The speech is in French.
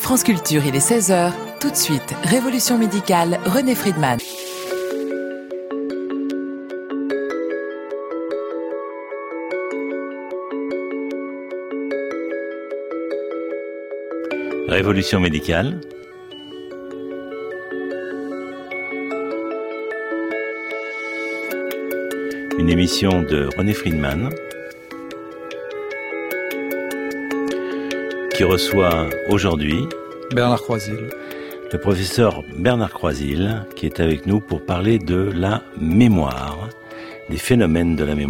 France Culture, il est 16h. Tout de suite, Révolution médicale, René Friedman. Révolution médicale. Une émission de René Friedman qui reçoit aujourd'hui Bernard Croisil. Le professeur Bernard Croisil qui est avec nous pour parler de la mémoire, des phénomènes de la mémoire.